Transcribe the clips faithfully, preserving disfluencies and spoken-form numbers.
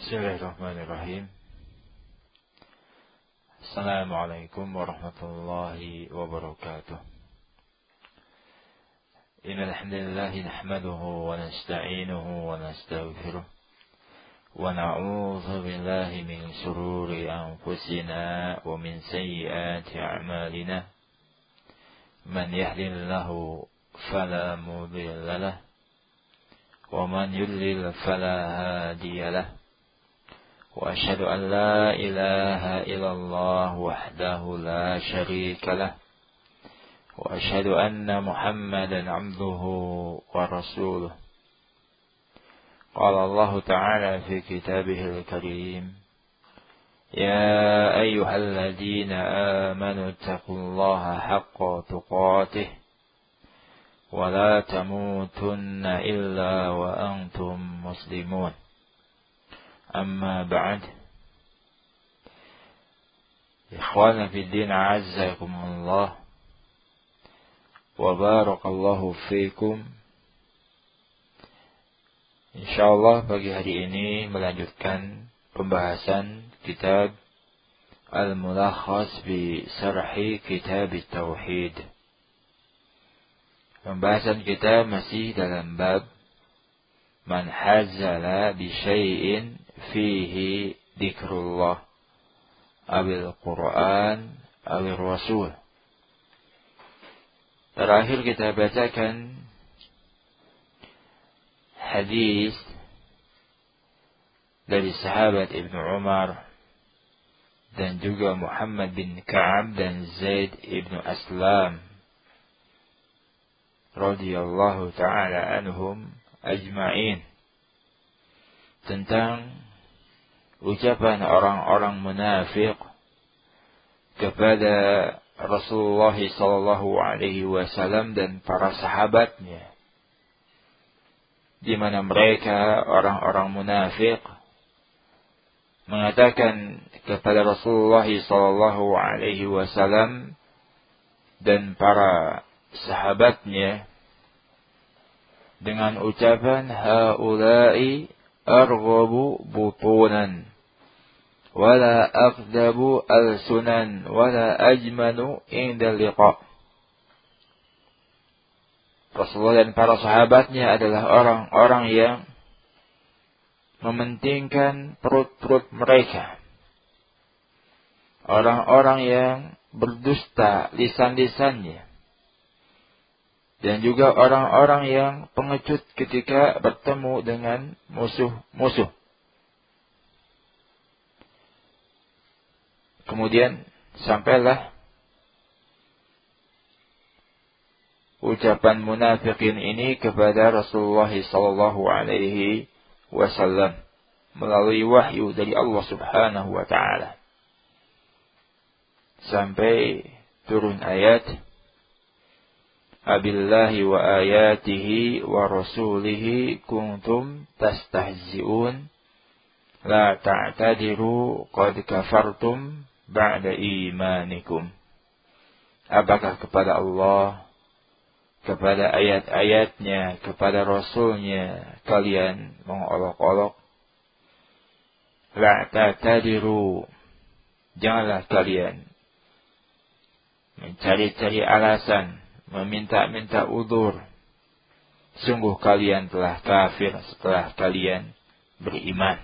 Bismillahirrahmanirrahim. Assalamualaikum warahmatullahi wabarakatuh. Innal hamdalillah nahmaduhu wa nasta'inuhu wa nastaghfiruh wa na'udzu billahi min shururi anfusina wa min sayyiati a'malina. Man yahdihillahu fala mudilla lahu wa man yudlil fala hadiya lahu. وأشهد أن لا إله إلا الله وحده لا شريك له وأشهد أن محمدا عبده ورسوله. قال الله تعالى في كتابه الكريم: يا أيها الذين آمنوا اتقوا الله حق تقاته ولا تموتن إلا وأنتم مسلمون. أما بعد. إخوانا في الدين أعزكم الله وبارك الله فيكم. Insyaallah pagi hari ini melanjutkan pembahasan kitab Al-Mulakhas bi Syarhi Kitab Tauhid. Pembahasan kita masih dalam bab man hazala bi syai'in fihi dzikrullah awil Quran awil Rasul. Terakhir kita bacakan hadis dari sahabat Ibnu Umar dan juga Muhammad bin Ka'ab dan Zaid ibnu Aslam radhiyallahu ta'ala anhum ajma'in, tentang ucapan orang-orang munafik kepada Rasulullah sallallahu alaihi wasallam dan para sahabatnya, di mana mereka orang-orang munafik mengatakan kepada Rasulullah sallallahu alaihi wasallam dan para sahabatnya dengan ucapan haula'i arghabu butunan wala aqdabu al-sunan wala ajmanu inda liqa. Rasulullah dan para sahabatnya adalah orang-orang yang mementingkan perut-perut mereka, orang-orang yang berdusta lisan-lisannya, dan juga orang-orang yang pengecut ketika bertemu dengan musuh-musuh. Kemudian sampailah ucapan munafikin ini kepada Rasulullah sallallahu alaihi wasallam melalui wahyu dari Allah Subhanahu wa taala, sampai turun ayat Abillahi wa ayatihi wa rasulihi kuntum tastahzi'un la ta'tadiru qad kafartum ba'da imanikum. Apakah kepada Allah, kepada ayat-ayatnya, kepada Rasulnya kalian mengolok-olok? La ta'tadiru, janganlah kalian mencari-cari alasan, meminta-minta udzur. Sungguh kalian telah kafir setelah kalian beriman.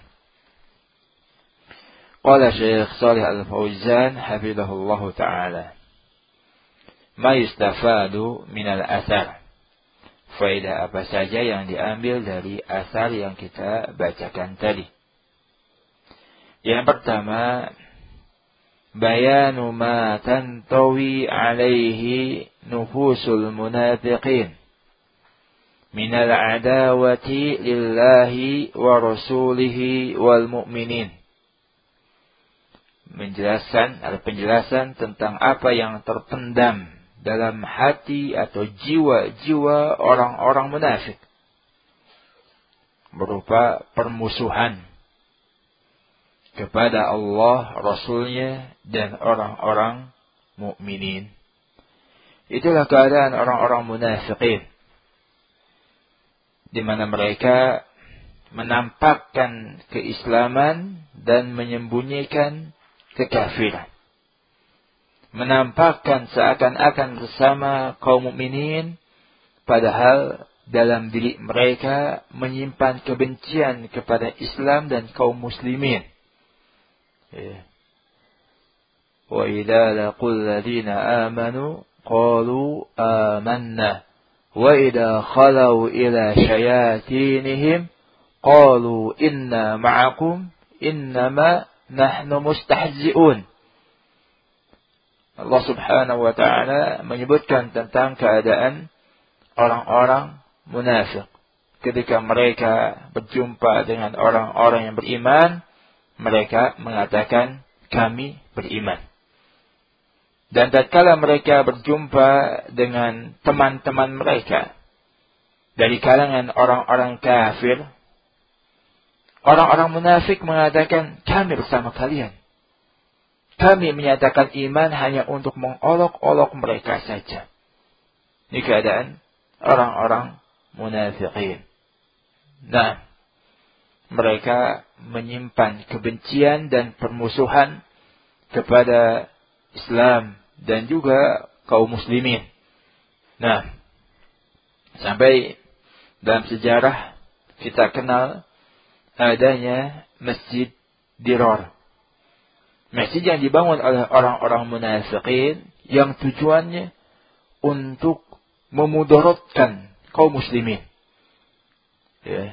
Qala Syekh Shalih Al-Fauzan hafizahullahu ta'ala, ma yustafadu minal athar. Faedah apa saja yang diambil dari asar yang kita bacakan tadi? Yang pertama, bayanu ma tantawi alaihi nufusul munafiqin minal adawati lillahi wa rasulihi wal mu'minin. Menjelaskan atau penjelasan tentang apa yang terpendam dalam hati atau jiwa-jiwa orang-orang munafik, berupa permusuhan kepada Allah, Rasulnya, dan orang-orang mukminin. Itulah keadaan orang-orang munafikin, di mana mereka menampakkan keislaman dan menyembunyikan kekafiran. Menampakkan seakan-akan bersama kaum mukminin, padahal dalam diri mereka menyimpan kebencian kepada Islam dan kaum muslimin. Ya. Wa idza laqul ladzina amanu qalu amanna wa idza khalau ila syayatinihim qalu inna ma'akum innama nahnu mustahzi'un. Allah Subhanahu wa ta'ala menyebutkan tentang keadaan orang-orang munafik. Ketika mereka berjumpa dengan orang-orang yang beriman, mereka mengatakan kami beriman. Dan tatkala mereka berjumpa dengan teman-teman mereka dari kalangan orang-orang kafir, orang-orang munafik mengatakan kami bersama kalian. Kami menyatakan iman hanya untuk mengolok-olok mereka saja. Ini keadaan orang-orang munafikin. Nah, mereka menyimpan kebencian dan permusuhan kepada Islam dan juga kaum muslimin. Nah, sampai dalam sejarah kita kenal adanya Masjid Dirar. Masjid yang dibangun oleh orang-orang munafikin yang tujuannya untuk memudaratkan kaum muslimin. Ya.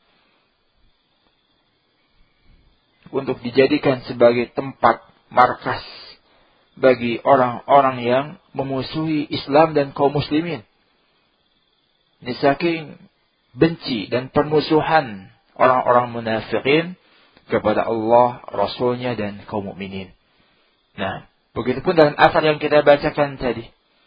Untuk dijadikan sebagai tempat markas bagi orang-orang yang memusuhi Islam dan kaum muslimin. Ini saking benci dan permusuhan orang-orang munafikin kepada Allah, Rasulnya dan kaum mukminin. Nah, begitupun dalam asar yang kita bacakan tadi,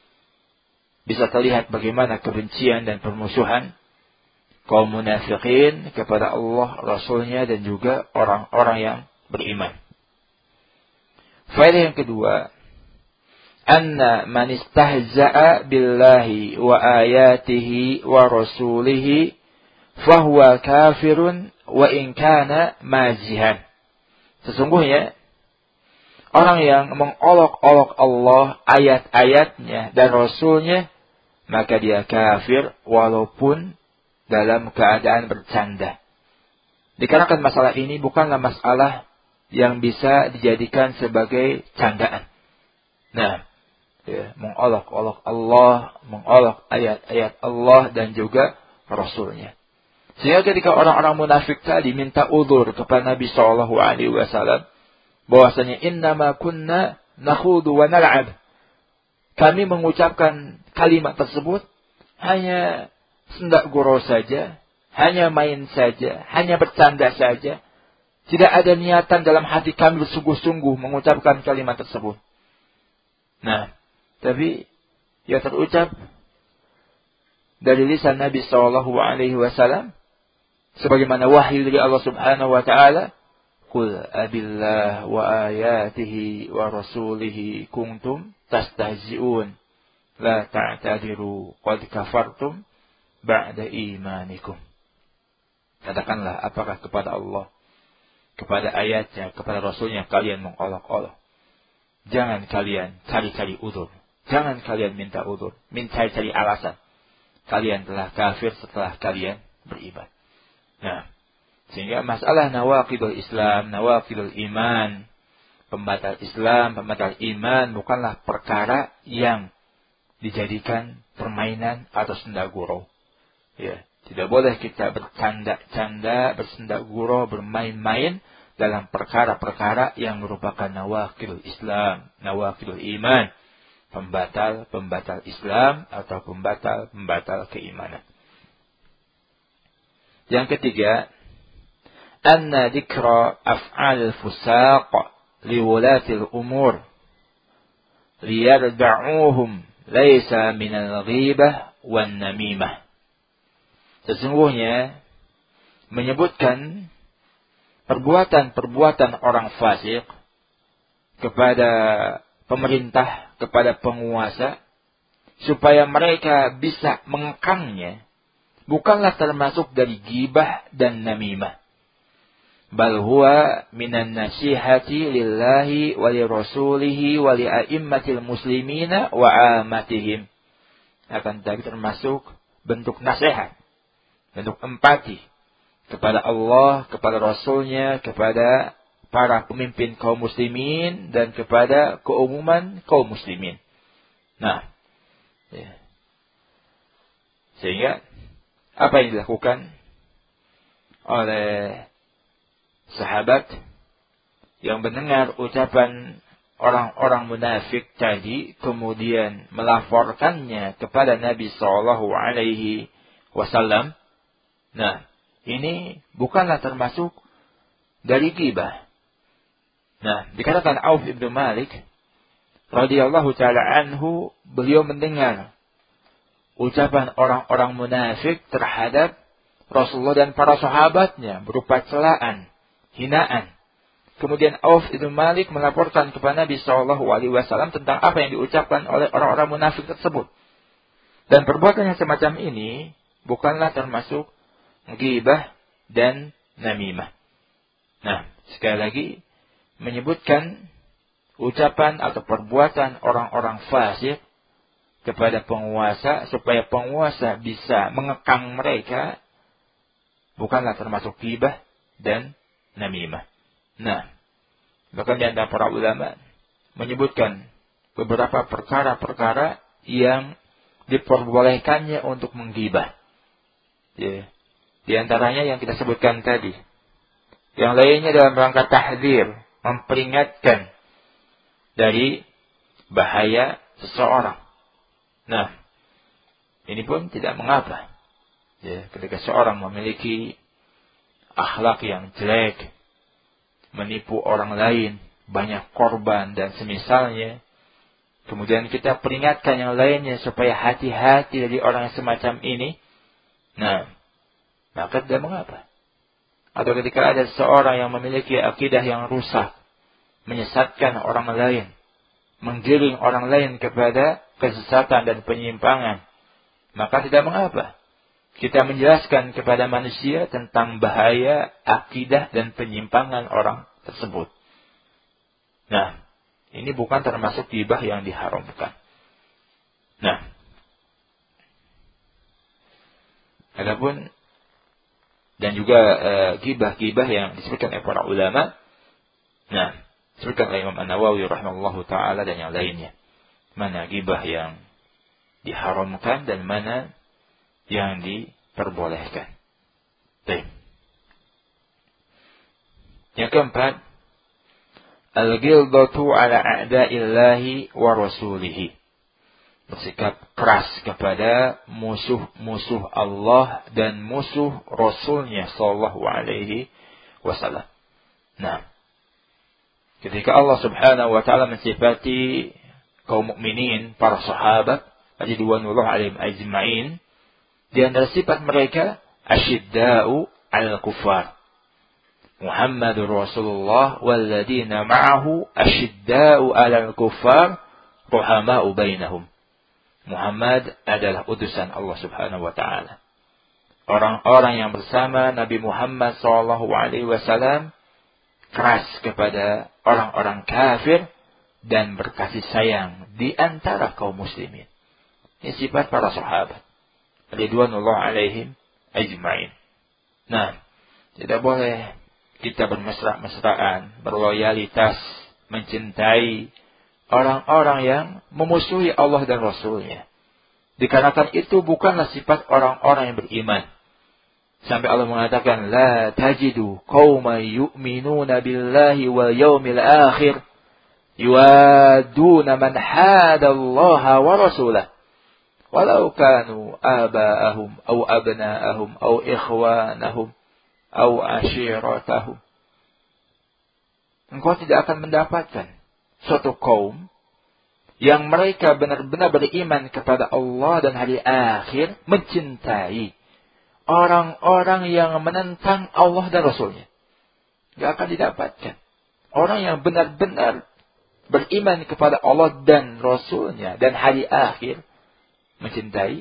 bisa terlihat bagaimana kebencian dan permusuhan kaum munafikin kepada Allah, Rasulnya dan juga orang-orang yang beriman. Faedah yang kedua, anna man istahza'a billahi wa ayatihi wa rasulihi fahuwa kafirun wa in kana mazihan. Sesungguhnya orang yang mengolok-olok Allah, ayat-ayatnya dan Rasulnya, maka dia kafir walaupun dalam keadaan bercanda. Dikarenakan masalah ini bukanlah masalah yang bisa dijadikan sebagai candaan. Nah, ya, mengolok-olok Allah, mengolok ayat-ayat Allah dan juga Rasulnya. Sehingga ketika orang-orang munafik tadi minta uzur kepada Nabi shallallahu alaihi wasallam, bahwasanya innama kunna nakhudu wa nal'ab. Kami mengucapkan kalimat tersebut hanya sendak gurau saja, hanya main saja, hanya bercanda saja. Tidak ada niatan dalam hati kami bersungguh-sungguh mengucapkan kalimat tersebut. Nah, tapi ya terucap dari lisan Nabi shallallahu alaihi wasallam sebagaimana wahyu dari Allah Subhanahu wa taala, "Qul abillah wa ayatihi wa rasulihi kuntum tastahzi'un la ta'tadiru qad kafartum ba'da imanikum." Katakanlah, apakah kepada Allah, kepada ayatnya, kepada Rasulnya kalian mengolok-olok? Jangan kalian cari-cari uzur. Jangan kalian minta uzur, minta cari alasan. Kalian telah kafir setelah kalian beriman. Nah, sehingga masalah nawaqidul Islam, nawaqidul iman, pembatal Islam, pembatal iman bukanlah perkara yang dijadikan permainan atau senda gurau. Ya, tidak boleh kita bercanda-canda, bersenda gurau, bermain-main dalam perkara-perkara yang merupakan nawaqidul Islam, nawaqidul iman, pembatal-pembatal Islam atau pembatal-pembatal keimanan. Yang ketiga, anna dzikra af'al fusaq liwulatil umur liyarda'uhum laisa minal ghibah wan namimah. Sesungguhnya menyebutkan perbuatan-perbuatan orang fasik kepada pemerintah, kepada penguasa, supaya mereka bisa mengekangnya, bukanlah termasuk dari ghibah dan namimah. Bal huwa minan nasihati lillahi wa li rasulihi wa li a'immatil muslimina wa amatihim. Akan tetapi termasuk bentuk nasihat, bentuk empati kepada Allah, kepada Rasulnya, kepada para pemimpin kaum muslimin, dan kepada keumuman kaum muslimin. Nah, ya. Sehingga apa yang dilakukan oleh sahabat yang mendengar ucapan orang-orang munafik tadi, kemudian melaporkannya kepada Nabi Shallallahu Alaihi Wasallam. Nah, ini bukanlah termasuk dari ghibah. Nah, dikatakan Auf ibnu Malik radhiyallahu taala anhu, beliau mendengar ucapan orang-orang munafik terhadap Rasulullah dan para sahabatnya berupa celaan, hinaan. Kemudian Auf ibnu Malik melaporkan kepada Nabi Shallallahu Alaihi Wasallam tentang apa yang diucapkan oleh orang-orang munafik tersebut. Dan perbuatan yang semacam ini bukanlah termasuk ghibah dan namimah. Nah, sekali lagi menyebutkan ucapan atau perbuatan orang-orang fasik kepada penguasa supaya penguasa bisa mengekang mereka bukanlah termasuk ghibah dan namimah. Nah, bahkan di antara para ulama menyebutkan beberapa perkara-perkara yang diperbolehkannya untuk menggibah. Ya. Di antaranya yang kita sebutkan tadi. Yang lainnya dalam rangka tahdzir, memperingatkan dari bahaya seseorang. Nah, ini pun tidak mengapa. Ya, ketika seorang memiliki akhlak yang jelek, menipu orang lain, banyak korban dan semisalnya, kemudian kita peringatkan yang lainnya supaya hati-hati dari orang yang semacam ini. Nah, maka tidak mengapa. Atau ketika ada seorang yang memiliki akidah yang rusak, menyesatkan orang lain, menggiring orang lain kepada kesesatan dan penyimpangan, maka tidak mengapa kita menjelaskan kepada manusia tentang bahaya akidah dan penyimpangan orang tersebut. Nah, ini bukan termasuk ghibah yang diharamkan. Nah, adapun dan juga uh, ghibah-ghibah yang disebutkan oleh para ulama, nah, disebutkan oleh Imam An-Nawawi rahimahullahu taala dan yang lainnya. Mana ghibah yang diharamkan dan mana yang diperbolehkan. Baik. Yang keempat, al-ghildatu ala a'da'illahi wa rasulihi. Bersikap keras kepada musuh-musuh Allah dan musuh Rasulnya sallallahu alaihi wasallam. Nah, ketika Allah subhanahu wa ta'ala mensifati kaum mukminin, para sahabat radhiyallahu alaihim ajma'in, di antara sifat mereka asyidda'u 'alal kuffar. Muhammadur Rasulullah walladzina ma'ahu asyidda'u 'alal kuffar ruhama'u bainahum. Muhammad adalah utusan Allah Subhanahu wa taala. Orang-orang yang bersama Nabi Muhammad sallallahu alaihi wasallam keras kepada orang-orang kafir dan berkasih sayang di antara kaum muslimin. Ini sifat para sahabat ridwanullah alaihim ajma'in. Nah, tidak boleh kita bermesra-mesraan, berloyalitas, mencintai orang-orang yang memusuhi Allah dan Rasulnya. Dikarenakan itu bukanlah sifat orang-orang yang beriman. Sampai Allah mengatakan, La tajidu qawman yu'minuna billahi wal yawmil akhir yuaduna man hadallaha wa rasulah. Walau kanu aba'ahum au abna'ahum au ikhwanahum au ashiratahum. Engkau tidak akan mendapatkan suatu kaum yang mereka benar-benar beriman kepada Allah dan hari akhir, mencintai orang-orang yang menentang Allah dan Rasulnya. Tidak akan didapatkan. Orang yang benar-benar beriman kepada Allah dan Rasulnya dan hari akhir, mencintai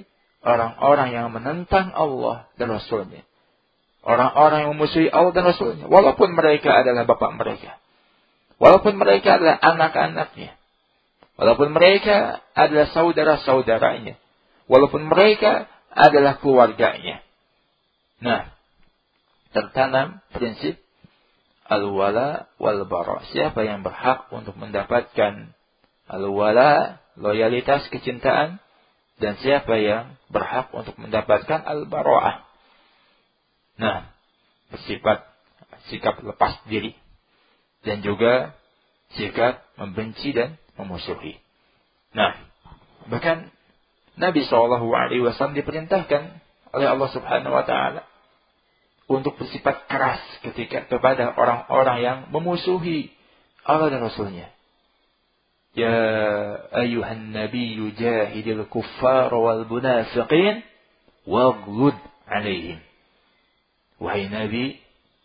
orang-orang yang menentang Allah dan Rasulnya. Orang-orang yang memusuhi Allah dan Rasulnya. Walaupun mereka adalah bapak mereka. Walaupun mereka adalah anak-anaknya. Walaupun mereka adalah saudara-saudaranya. Walaupun mereka adalah keluarganya. Nah, tertanam prinsip al-wala wal-bara. Siapa yang berhak untuk mendapatkan al-wala, loyalitas, kecintaan. Dan siapa yang berhak untuk mendapatkan al-bara'ah. Nah, bersifat sikap lepas diri. Dan juga sikap membenci dan memusuhi. Nah, bahkan Nabi shallallahu alaihi wasallam diperintahkan oleh Allah Subhanahu wa taala untuk bersifat keras ketika kepada orang-orang yang memusuhi Allah dan Rasulnya. Ya ayuhan nabiyyu jahidil kuffar wal munafiqin waghlud alaihim. Wahai Nabi,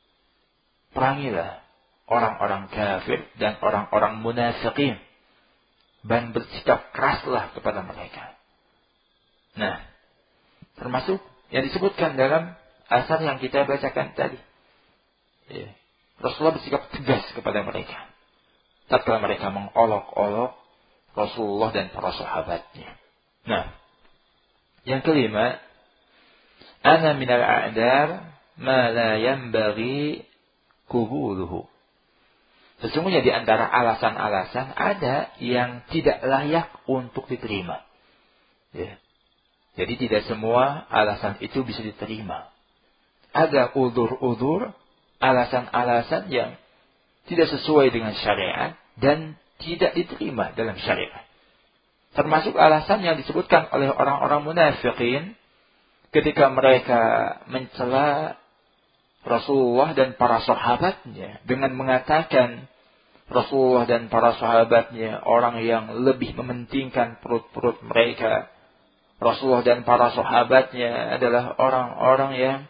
perangilah orang-orang kafir dan orang-orang munafiqin dan bersikap keraslah kepada mereka. Nah, termasuk yang disebutkan dalam asar yang kita bacakan tadi. Ya. Rasulullah bersikap tegas kepada mereka. Tatkala mereka mengolok-olok Rasulullah dan para sahabatnya. Nah, yang kelima, ana minal a'dar ma la yanbaghi qubuluhu. Sesungguhnya di antara alasan-alasan ada yang tidak layak untuk diterima. Ya. Jadi tidak semua alasan itu bisa diterima. Ada udzur-udzur, alasan-alasan yang tidak sesuai dengan syariat dan tidak diterima dalam syariat. Termasuk alasan yang disebutkan oleh orang-orang munafikin ketika mereka mencela Rasulullah dan para sahabatnya dengan mengatakan Rasulullah dan para sahabatnya orang yang lebih mementingkan perut-perut mereka. Rasulullah dan para sahabatnya adalah orang-orang yang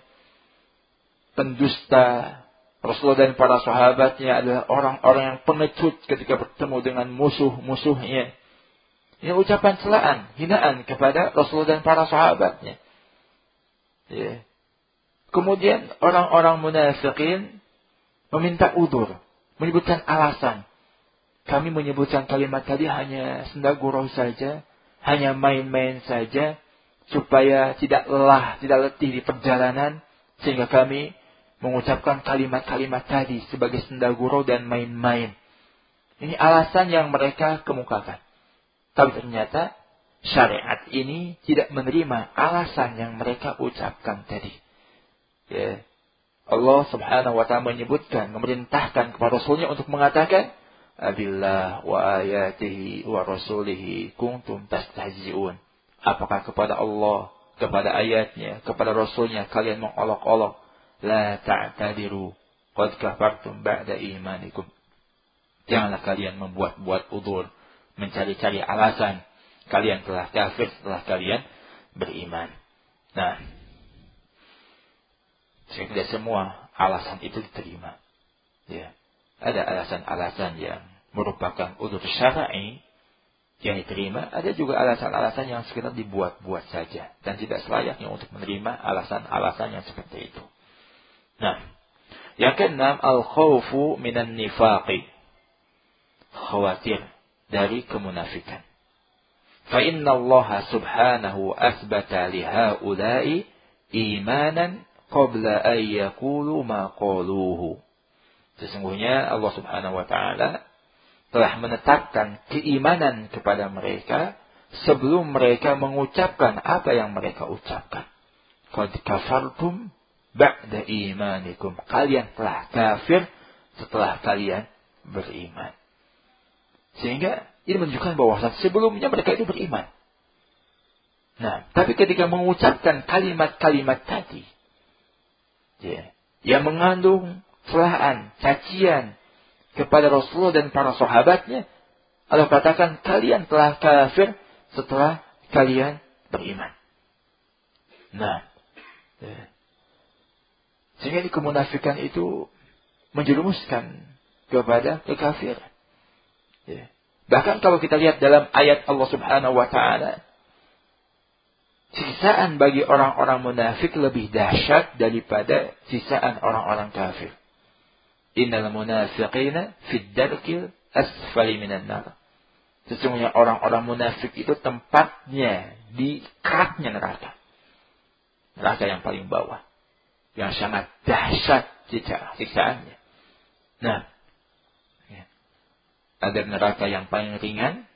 pendusta. Rasulullah dan para sahabatnya adalah orang-orang yang pengecut ketika bertemu dengan musuh-musuhnya. Ini ucapan celaan, hinaan kepada Rasulullah dan para sahabatnya. Ya. Kemudian orang-orang munafikin meminta udzur, menyebutkan alasan. Kami menyebutkan kalimat tadi hanya senda gurau saja, hanya main-main saja, supaya tidak lelah, tidak letih di perjalanan, sehingga kami mengucapkan kalimat-kalimat tadi sebagai senda gurau dan main-main. Ini alasan yang mereka kemukakan. Tapi ternyata syariat ini tidak menerima alasan yang mereka ucapkan tadi. Ya. Allah Subhanahu wa taala menyebutkan, memerintahkan kepada Rasulnya untuk mengatakan, Abillah wa ayatihi wa rasulihi kuntum tastahzi'un. Apakah kepada Allah, kepada ayatnya, kepada Rasulnya kalian mengolok-olok? La ta'tadiru qad kafartum ba'da imanikum. Janganlah kalian membuat-buat udzur, mencari-cari alasan. Kalian telah kafir setelah kalian beriman. Nah, tidak semua alasan itu diterima. Ya. Ada alasan-alasan yang merupakan udzur syar'i yang diterima. Ada juga alasan-alasan yang sekedar dibuat-buat saja. Dan tidak selayaknya untuk menerima alasan-alasan yang seperti itu. Nah, yang keenam, al-khawfu minan nifaqi. Khawatir dari kemunafikan. Fa inna Allah subhanahu asbata lihaulai imanan qabla an yaqulu ma qaluhu. Sesungguhnya Allah Subhanahu wa taala telah menetapkan keimanan kepada mereka sebelum mereka mengucapkan apa yang mereka ucapkan. Qad kafartum ba'da imanikum. Kalian telah kafir setelah kalian beriman. Sehingga ini menunjukkan bahwa sebelumnya mereka itu beriman. Nah, tapi ketika mengucapkan kalimat-kalimat tadi, ya, yang mengandung celaan, cacian kepada Rasulullah dan para sahabatnya, Allah katakan kalian telah kafir setelah kalian beriman. Nah, ya. Sehingga di kemunafikan itu menjerumuskan kepada kekafiran. Ya. Bahkan kalau kita lihat dalam ayat Allah Subhanahu wa taala Sisaan bagi orang-orang munafik lebih dahsyat daripada sisaan orang-orang kafir. Innal munafiqina fid darkil asfali minan nar. Sesungguhnya orang-orang munafik itu tempatnya di keraknya neraka. Neraka yang paling bawah. Yang sangat dahsyat siksaannya. Nah, ya. Ada neraka yang paling ringan,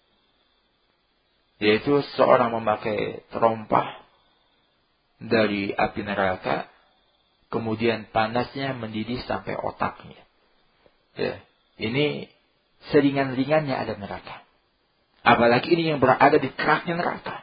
yaitu seorang memakai terompah dari api neraka, kemudian panasnya mendidih sampai otaknya. Ya. Ini seringan-ringannya ada neraka. Apalagi ini yang berada di keraknya neraka.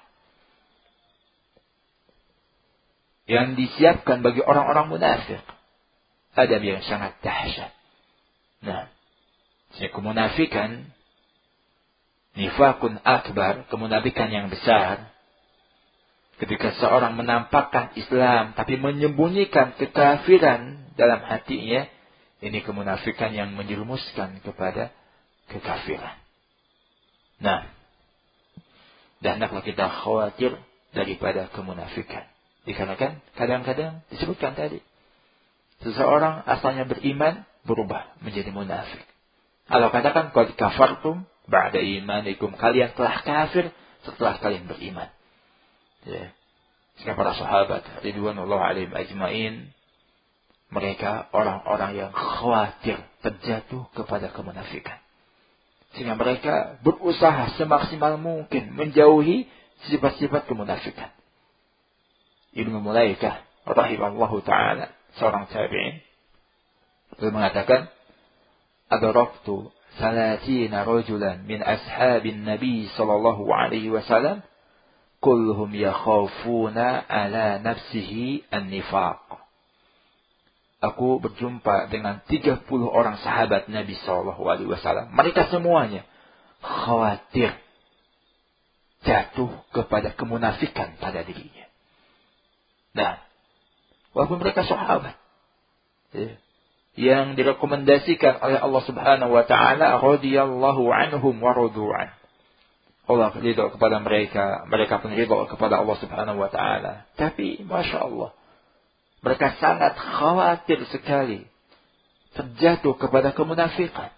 Yang disiapkan bagi orang-orang munafik. Adab yang sangat dahsyat. Nah, kemunafikan, nifakun akbar, kemunafikan yang besar. Ketika seorang menampakkan Islam tapi menyembunyikan kekafiran dalam hatinya, ini kemunafikan yang menjerumuskan kepada kekafiran. Nah, dan hendaklah kita khawatir daripada kemunafikan. Dikarenakan kadang-kadang disebutkan tadi, seseorang asalnya beriman berubah menjadi munafik. Allah katakan, qad kafartum ba'da imanikum, kalian telah kafir setelah kalian beriman. Ya. Sehingga para sahabat ridwanullah alaihim ajmain, mereka orang-orang yang khawatir terjatuh kepada kemunafikan. Sehingga mereka berusaha semaksimal mungkin menjauhi sifat-sifat kemunafikan. Ibnu Mulaikah rahimallahu ta'ala, seorang tabi'in, beliau mengatakan, adraktu salatina rajulan min ashabin nabi sallallahu alaihi wasallam kulluhum yakhafuna ala nafsihi an-nifaq. Aku berjumpa dengan tiga puluh orang sahabat Nabi sallallahu alaihi wasallam. Mereka semuanya khawatir jatuh kepada kemunafikan pada dirinya. Nah, walaupun mereka sahabat, ya, yang direkomendasikan oleh Allah Subhanahu wa taala, radhiyallahu anhum wa radu'an. Allah ridha kepada mereka, mereka pun ridha kepada Allah Subhanahu wa taala. Tapi Masya Allah, mereka sangat khawatir sekali terjatuh kepada kemunafikan.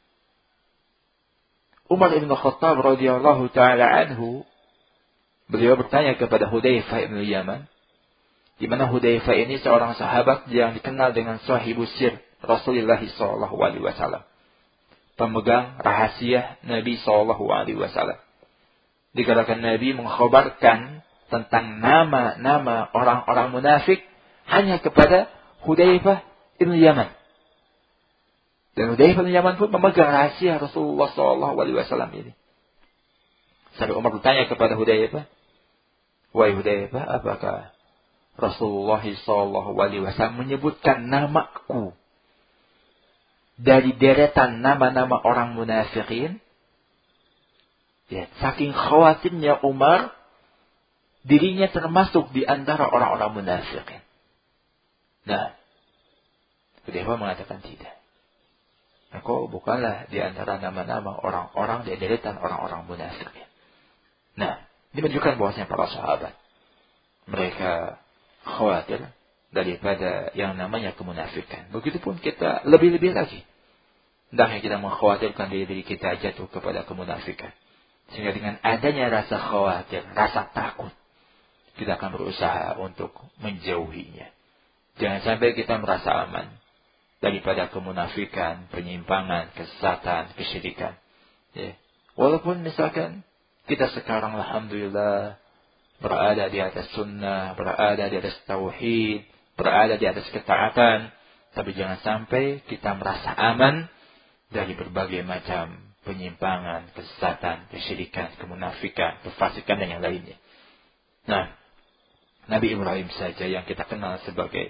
Umar ibn Khattab radhiyallahu taala anhu, beliau bertanya kepada Hudzaifah ibn Yaman, di mana Hudzaifah ini seorang sahabat yang dikenal dengan sahibus sir Rasulullah sallallahu alaihi wasallam, pemegang rahasia Nabi sallallahu alaihi wasallam. Dikarenakan Nabi mengkhabarkan tentang nama-nama orang-orang munafik hanya kepada Hudzaifah ibn Yaman. Dan Hudzaifah ibn Yaman pun memegang rahasia Rasulullah sallallahu alaihi wasallam ini. Sampai Umar bertanya kepada Hudzaifah, "Wahai Hudzaifah, apakah Rasulullah sallallahu alaihi wasallam menyebutkan namaku dari deretan nama-nama orang munafikin?" Ya, saking khawatirnya Umar, dirinya termasuk di antara orang-orang munafikin. Nah, Hudzaifah mengatakan tidak. Engkau bukanlah di antara nama-nama orang-orang di deretan orang-orang munafikin. Nah, ini menunjukkan bahwasanya para sahabat, mereka khawatir daripada yang namanya kemunafikan. Begitupun kita lebih-lebih lagi. Hendaknya kita mengkhawatirkan diri kita jatuh kepada kemunafikan. Sehingga dengan adanya rasa khawatir, rasa takut, kita akan berusaha untuk menjauhinya. Jangan sampai kita merasa aman daripada kemunafikan, penyimpangan, kesesatan, kesyirikan. Ya. Walaupun misalkan kita sekarang alhamdulillah berada di atas sunnah, berada di atas tauhid, berada di atas ketaatan, tapi jangan sampai kita merasa aman dari berbagai macam penyimpangan, kesesatan, kesyirikan, kemunafikan, kefasikan dan yang lainnya. Nah, Nabi Ibrahim saja yang kita kenal sebagai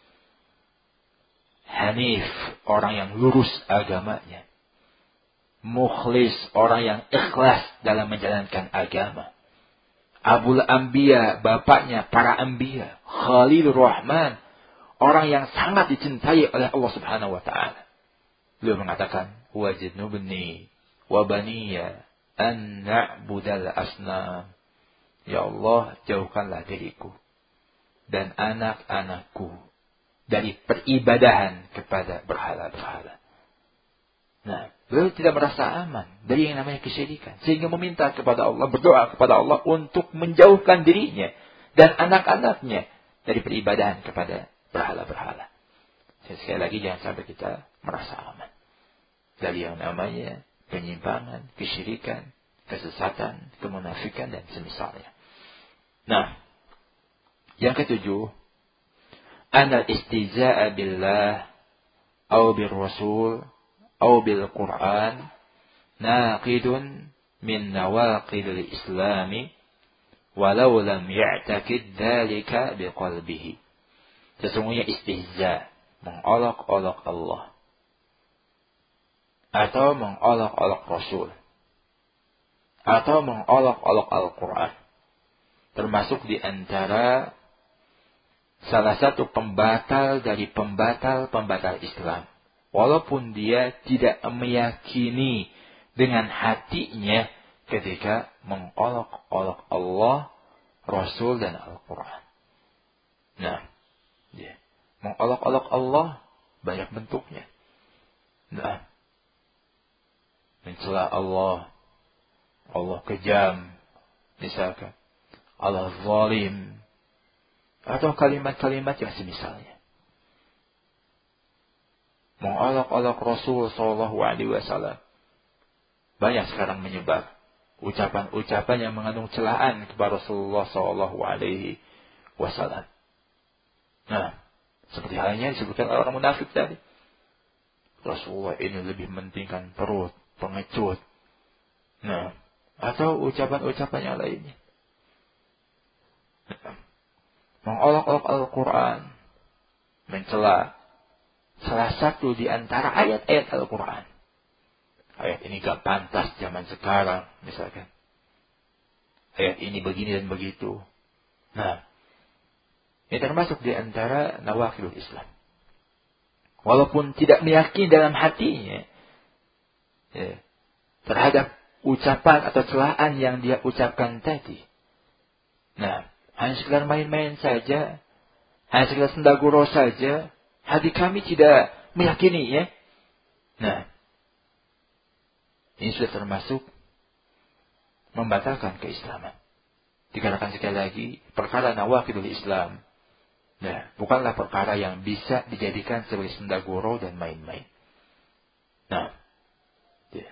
Hanif, orang yang lurus agamanya, mukhlis, orang yang ikhlas dalam menjalankan agama. Abul Anbiya, bapaknya para Anbiya, Khalilur Rahman, orang yang sangat dicintai oleh Allah Subhanahu wa taala. Beliau mengatakan, "Wajnubni wa baniya an na'budal asnam." Ya Allah, jauhkanlah diriku dan anak-anakku dari peribadahan kepada berhala-berhala. Nah, beliau tidak merasa aman dari yang namanya kesyirikan. Sehingga meminta kepada Allah, berdoa kepada Allah untuk menjauhkan dirinya dan anak-anaknya dari peribadahan kepada berhala-berhala. Sekali lagi, jangan sampai kita merasa aman dari yang namanya penyimpangan, kesyirikan, kesesatan, kemunafikan, dan semisalnya. Nah, yang ketujuh, anal istihza'a billah au bir rasul au bil Quran naqidun min nawaqidil islami walau lam ya'taqid dzalika biqalbihi. Sesungguhnya istihza, mengolok-olok Allah atau mengolok-olok Rasul atau mengolok-olok Al-Quran, termasuk di antara salah satu pembatal dari pembatal-pembatal Islam. Walaupun dia tidak meyakini dengan hatinya ketika mengolok-olok Allah, Rasul, dan Al-Quran. Nah, ya. Mengolok-olok Allah banyak bentuknya. Nah, mencela Allah, Allah kejam, misalkan, Allah zalim, atau kalimat-kalimat yang semisalnya. Mengolok-olok Rasul Sallallahu Alaihi Wasallam banyak sekarang menyebar ucapan-ucapan yang mengandung celaan kepada Rasulullah Sallallahu Alaihi Wasallam. Nah, seperti halnya disebutkan oleh orang munafik tadi. Rasulullah ini lebih mementingkan perut, pengecut. Nah, atau ucapan-ucapan yang lainnya. Nah, mengolok-olok Al-Quran, mencela salah satu di antara ayat-ayat Al-Quran. Ayat ini gak pantas zaman sekarang, misalkan. Ayat ini begini dan begitu. Nah, ini termasuk di antara nawaqidul Islam. Walaupun tidak meyakini dalam hatinya ya, terhadap ucapan atau celaan yang dia ucapkan tadi. Nah, hanya sekedar main-main saja, hanya sekedar sendaguro saja, hati kami tidak meyakini ya. Nah, ini sudah termasuk membatalkan keislaman. Dikatakan sekali lagi, perkara nawaqidul Islam, nah, bukanlah perkara yang bisa dijadikan sebagai sendaguro dan main-main. Nah, ya.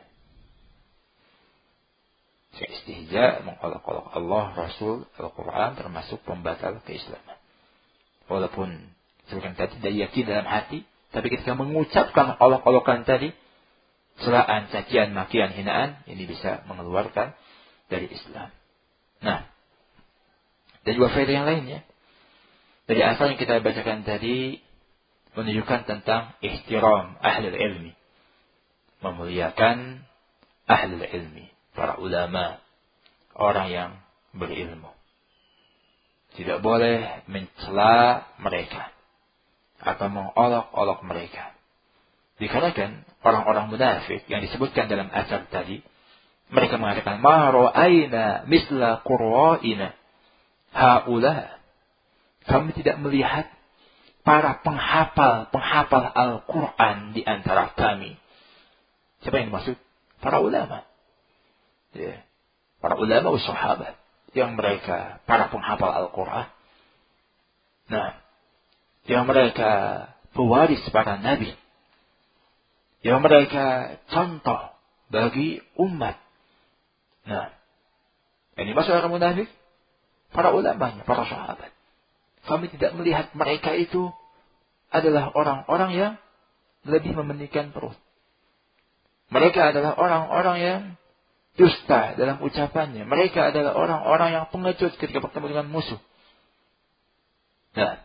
Istihza, mengolok-olok Allah, Rasul, Al-Quran termasuk pembatal keislaman. Walaupun sebagian tadi tidak yakin dalam hati, tapi ketika mengucapkan olok-olokan tadi, celaan, cacian, makian, hinaan, ini bisa mengeluarkan dari Islam. Nah, dan juga faedah yang lainnya. Dari asal yang kita bacakan tadi menunjukkan tentang ihtiram ahlul ilmi, memuliakan ahlul ilmi, para ulama, orang yang berilmu. Tidak boleh mencela mereka atau mengolok-olok mereka. Dikarenakan orang-orang munafik yang disebutkan dalam asar tadi, mereka mengatakan ma ra'aina misla qurra'ina haula. Kami tidak melihat para penghafal-penghafal Al-Quran di antara kami. Siapa yang dimaksud? Para ulama. Ya. Para ulama dan sahabat. Yang mereka para penghafal Al-Quran. Nah, yang mereka pewaris para nabi. Yang mereka contoh bagi umat. Nah, ini maksud orang munafik? Para ulamanya, para sahabat. Kami tidak melihat mereka itu adalah orang-orang yang lebih mementingkan perut. Mereka adalah orang-orang yang dusta dalam ucapannya. Mereka adalah orang-orang yang pengecut ketika bertemu dengan musuh. Nah,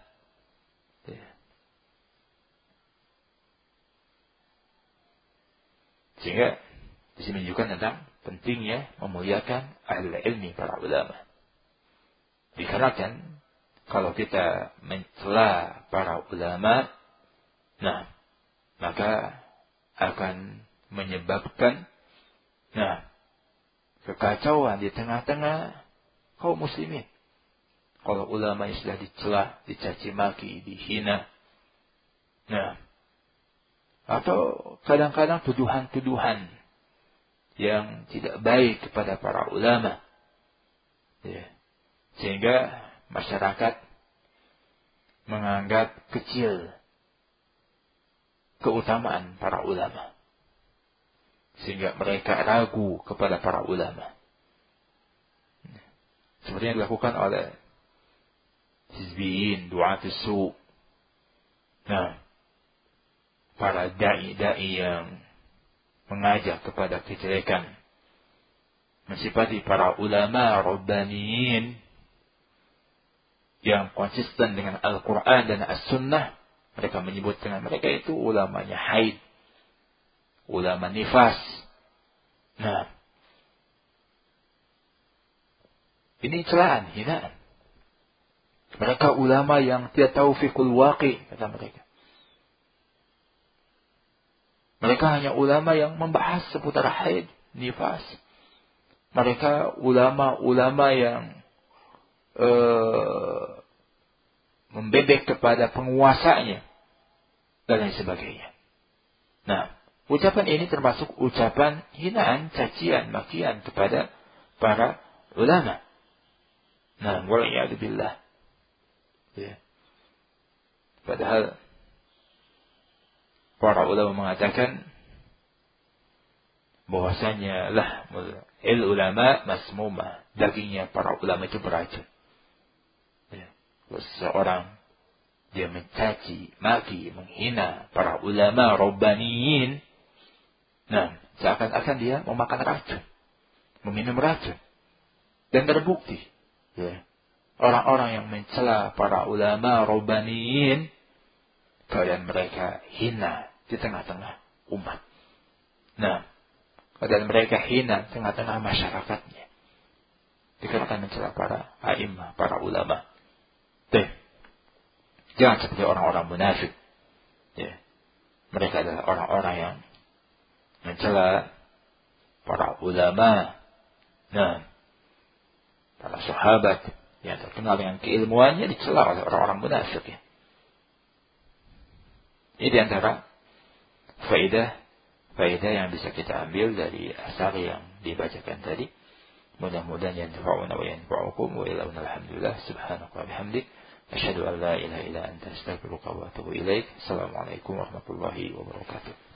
sehingga disini menunjukkan tentang pentingnya memuliakan ahli ilmi, para ulama. Dikarenakan kalau kita mencela para ulama, nah, maka akan menyebabkan, nah, kekacauan di tengah-tengah kaum muslimin. Kalau ulama yang sudah dicela, dicaci maki, dihina. Nah, atau kadang-kadang tuduhan-tuduhan yang tidak baik kepada para ulama. Ya. Sehingga masyarakat menganggap kecil keutamaan para ulama. Sehingga mereka ragu kepada para ulama. Seperti yang dilakukan oleh hizbiyin, du'atus su'. Nah, para da'i-da'i yang mengajak kepada kejelekan, mensifati para ulama rabbaniyin yang konsisten dengan Al-Quran dan As-Sunnah. Mereka menyebut dengan mereka itu ulamanya haid, ulama nifas. Nah, ini celaan, hinaan. Mereka ulama yang tidak tahu fiqhul waqi, kata mereka. Mereka hanya ulama yang membahas seputar haid, nifas. Mereka ulama-ulama yang uh, membebek kepada penguasanya dan lain sebagainya. Nah, ucapan ini termasuk ucapan hinaan, cacian, makian kepada para ulama. Nah, wal'iyadzubillah. Ya. Padahal para ulama mengatakan bahwasanya lah il ulama masmumah, dagingnya para ulama itu beracun. Ya. Seseorang dia mencaci, maki, menghina para ulama rabbaniyin, nah, seakan-akan dia memakan racun, meminum racun. Dan terbukti, ya, orang-orang yang mencela para ulama rabbaniyin, keadaan mereka hina di tengah-tengah umat. Nah, keadaan mereka hina di tengah-tengah masyarakatnya, dikarenakan mencela para a'immah, para ulama. Tuh. Jangan seperti orang-orang munafik. Ya. Mereka adalah orang-orang yang mencela para ulama. Nah, para sahabat yang terkenal dengan keilmuannya dicela oleh orang-orang munafik. Ya. Ini di antara faedah faedah yang bisa kita ambil dari asar yang dibacakan tadi. Mudah-mudahan yanfa'una wa yanfa'ukum wa ilahuna alhamdulillah subhanaka wa bihamdik asyhadu an la ilaha illa anta astaghfiruka wa atubu ilaik. Assalamualaikum warahmatullahi wabarakatuh.